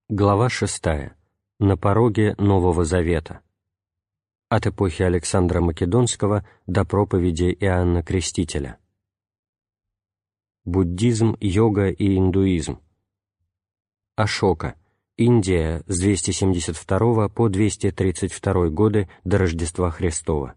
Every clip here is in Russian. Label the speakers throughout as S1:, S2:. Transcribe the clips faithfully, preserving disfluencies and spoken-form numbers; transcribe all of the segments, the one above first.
S1: Глава шестая. На пороге Нового Завета. От эпохи Александра Македонского до проповеди Иоанна Крестителя. Буддизм, йога и индуизм. Ашока. Индия с двести семьдесят второго по двести тридцать второй годы до Рождества Христова.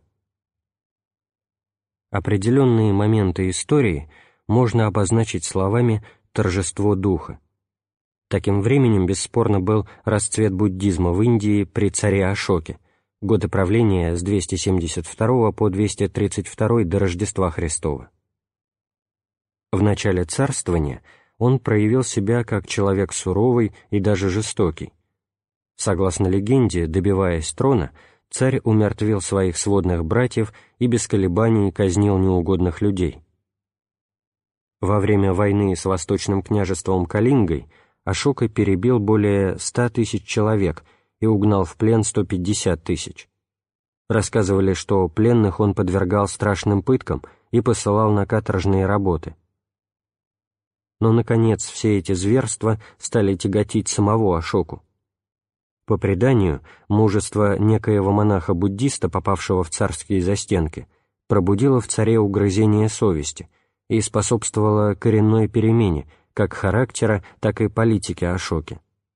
S1: Определенные моменты истории можно обозначить словами «торжество духа». Таким временем, бесспорно, был расцвет буддизма в Индии при царе Ашоке, годы правления с двести семьдесят второго по двести тридцать второй до Рождества Христова. В начале царствования он проявил себя как человек суровый и даже жестокий. Согласно легенде, добиваясь трона, царь умертвил своих сводных братьев и без колебаний казнил неугодных людей. Во время войны с Восточным княжеством Калингой Ашока перебил более ста тысяч человек и угнал в плен сто пятьдесят тысяч. Рассказывали, что пленных он подвергал страшным пыткам и посылал на каторжные работы. Но, наконец, все эти зверства стали тяготить самого Ашоку. По преданию, мужество некоего монаха-буддиста, попавшего в царские застенки, пробудило в царе угрызение совести и способствовало коренной перемене как характера, так и политики Ашоки.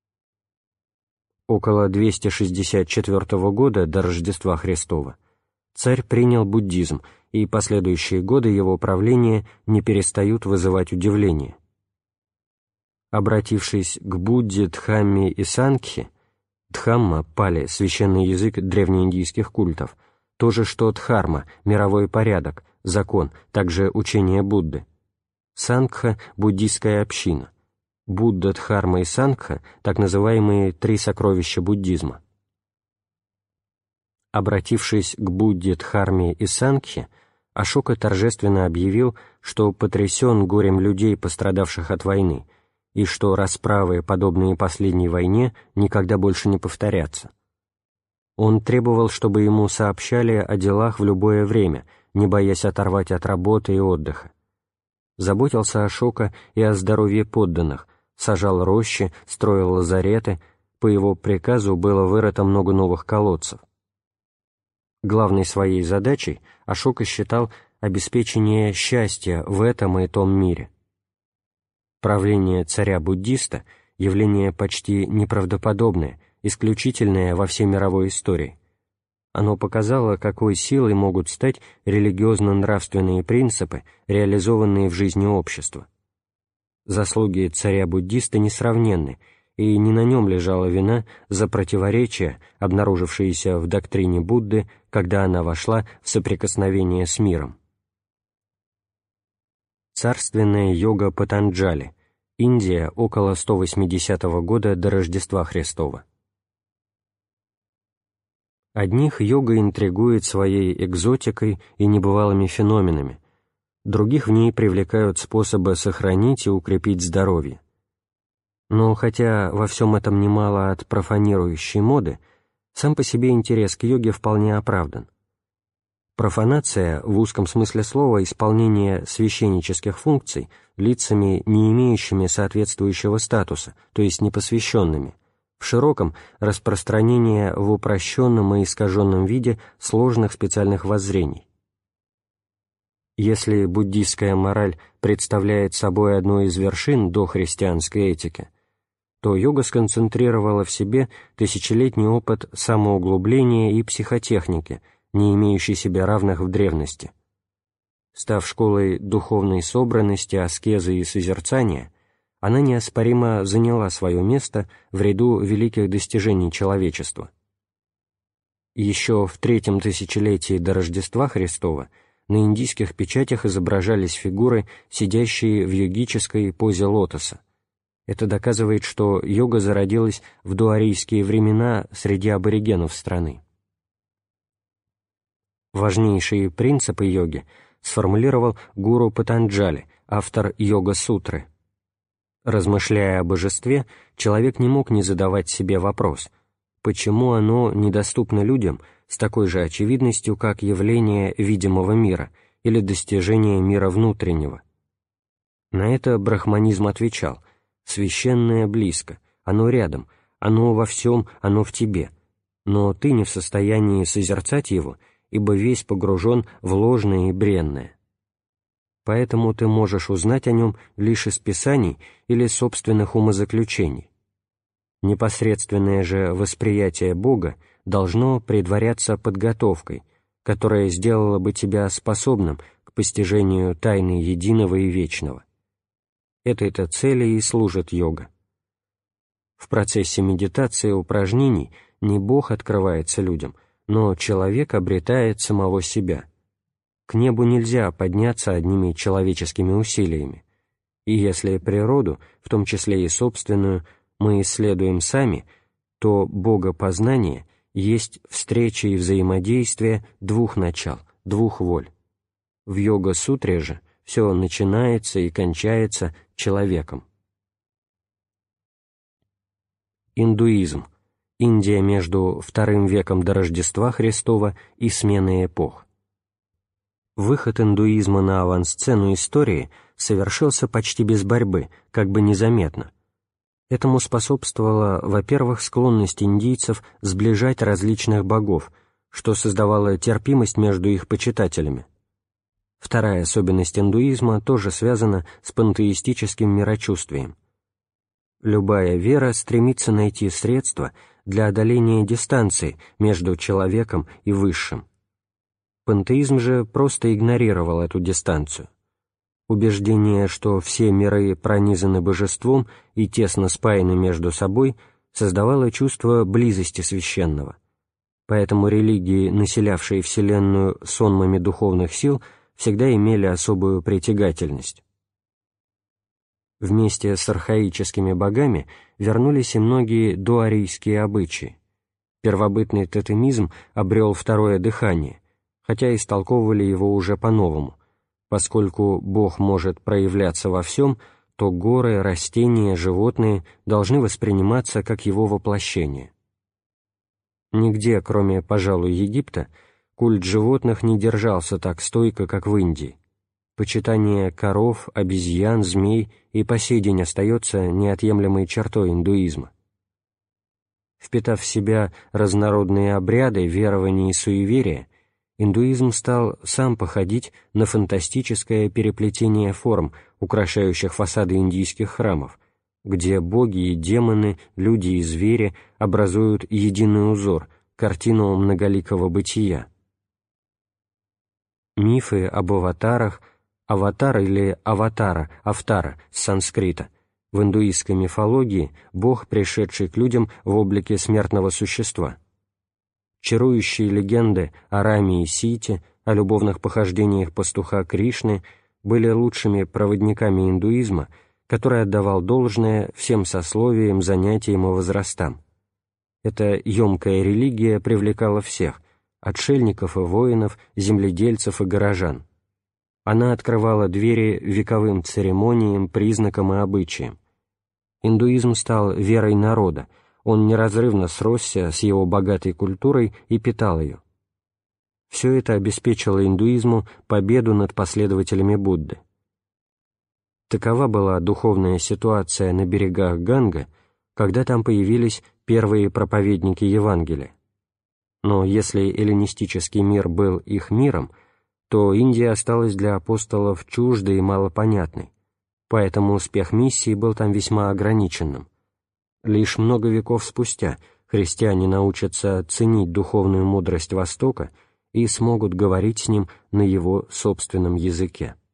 S1: Около двести шестьдесят четвёртого года до Рождества Христова царь принял буддизм, и последующие годы его правления не перестают вызывать удивление. Обратившись к Будде, Дхамме и Сангхе, Дхамма, пали, священный язык древнеиндийских культов, то же, что Дхарма, мировой порядок, закон, также учение Будды. Сангха – буддийская община. Будда, Дхарма и Сангха – так называемые три сокровища буддизма. Обратившись к Будде, Дхарме и Сангхе, Ашока торжественно объявил, что потрясен горем людей, пострадавших от войны, и что расправы, подобные последней войне, никогда больше не повторятся. Он требовал, чтобы ему сообщали о делах в любое время, не боясь оторвать от работы и отдыха. Заботился Ашока и о здоровье подданных, сажал рощи, строил лазареты, по его приказу было вырыто много новых колодцев. Главной своей задачей Ашока считал обеспечение счастья в этом и том мире. Правление царя-буддиста – явление почти неправдоподобное, исключительное во всей мировой истории. Оно показало, какой силой могут стать религиозно-нравственные принципы, реализованные в жизни общества. Заслуги царя-буддиста несравненны, и не на нем лежала вина за противоречия, обнаружившиеся в доктрине Будды, когда она вошла в соприкосновение с миром. Царственная йога Патанджали. Индия около сто восьмидесятого года до Рождества Христова. Одних йога интригует своей экзотикой и небывалыми феноменами, других в ней привлекают способы сохранить и укрепить здоровье. Но хотя во всем этом немало от профанирующей моды, сам по себе интерес к йоге вполне оправдан. Профанация, в узком смысле слова, исполнение священнических функций лицами, не имеющими соответствующего статуса, то есть непосвященными, в широком — распространение в упрощенном и искаженном виде сложных специальных воззрений. Если буддийская мораль представляет собой одну из вершин дохристианской этики, то йога сконцентрировала в себе тысячелетний опыт самоуглубления и психотехники, не имеющий себе равных в древности. Став школой духовной собранности, аскезы и созерцания, она неоспоримо заняла свое место в ряду великих достижений человечества. Еще в третьем тысячелетии до Рождества Христова на индийских печатях изображались фигуры, сидящие в йогической позе лотоса. Это доказывает, что йога зародилась в доарийские времена среди аборигенов страны. Важнейшие принципы йоги сформулировал гуру Патанджали, автор Йога-сутры. Размышляя о божестве, человек не мог не задавать себе вопрос, почему оно недоступно людям с такой же очевидностью, как явление видимого мира или достижение мира внутреннего. На это брахманизм отвечал: священное близко, оно рядом, оно во всем, оно в тебе, но ты не в состоянии созерцать его, ибо весь погружен в ложное и бренное. Поэтому ты можешь узнать о нем лишь из Писаний или собственных умозаключений. Непосредственное же восприятие Бога должно предваряться подготовкой, которая сделала бы тебя способным к постижению тайны единого и вечного. Этой-то цели и служит йога. В процессе медитации и упражнений не Бог открывается людям, но человек обретает самого себя. К небу нельзя подняться одними человеческими усилиями, и если природу, в том числе и собственную, мы исследуем сами, то богопознание есть встреча и взаимодействие двух начал, двух воль. В йога-сутре же все начинается и кончается человеком. Индуизм. Индия между вторым веком до Рождества Христова и сменой эпох. Выход индуизма на авансцену истории совершился почти без борьбы, как бы незаметно. Этому способствовала, во-первых, склонность индийцев сближать различных богов, что создавало терпимость между их почитателями. Вторая особенность индуизма тоже связана с пантеистическим мирочувствием. Любая вера стремится найти средства для одоления дистанции между человеком и высшим. Пантеизм же просто игнорировал эту дистанцию. Убеждение, что все миры пронизаны божеством и тесно спаяны между собой, создавало чувство близости священного. Поэтому религии, населявшие Вселенную сонмами духовных сил, всегда имели особую притягательность. Вместе с архаическими богами вернулись и многие доарийские обычаи. Первобытный тотемизм обрел второе дыхание, хотя истолковывали его уже по-новому. Поскольку Бог может проявляться во всем, то горы, растения, животные должны восприниматься как его воплощение. Нигде, кроме, пожалуй, Египта, культ животных не держался так стойко, как в Индии. Почитание коров, обезьян, змей и по сей день остается неотъемлемой чертой индуизма. Впитав в себя разнородные обряды, верования и суеверия, индуизм стал сам походить на фантастическое переплетение форм, украшающих фасады индийских храмов, где боги и демоны, люди и звери образуют единый узор, картину многоликого бытия. Мифы об аватарах, аватар или аватара, автара с санскрита, в индуистской мифологии бог, пришедший к людям в облике смертного существа. Чарующие легенды о Раме и Сите, о любовных похождениях пастуха Кришны были лучшими проводниками индуизма, который отдавал должное всем сословиям, занятиям и возрастам. Эта емкая религия привлекала всех – отшельников и воинов, земледельцев и горожан. Она открывала двери вековым церемониям, признакам и обычаям. Индуизм стал верой народа, он неразрывно сросся с его богатой культурой и питал ее. Все это обеспечило индуизму победу над последователями Будды. Такова была духовная ситуация на берегах Ганга, когда там появились первые проповедники Евангелия. Но если эллинистический мир был их миром, то Индия осталась для апостолов чуждой и малопонятной, поэтому успех миссии был там весьма ограниченным. Лишь много веков спустя христиане научатся ценить духовную мудрость Востока и смогут говорить с ним на его собственном языке.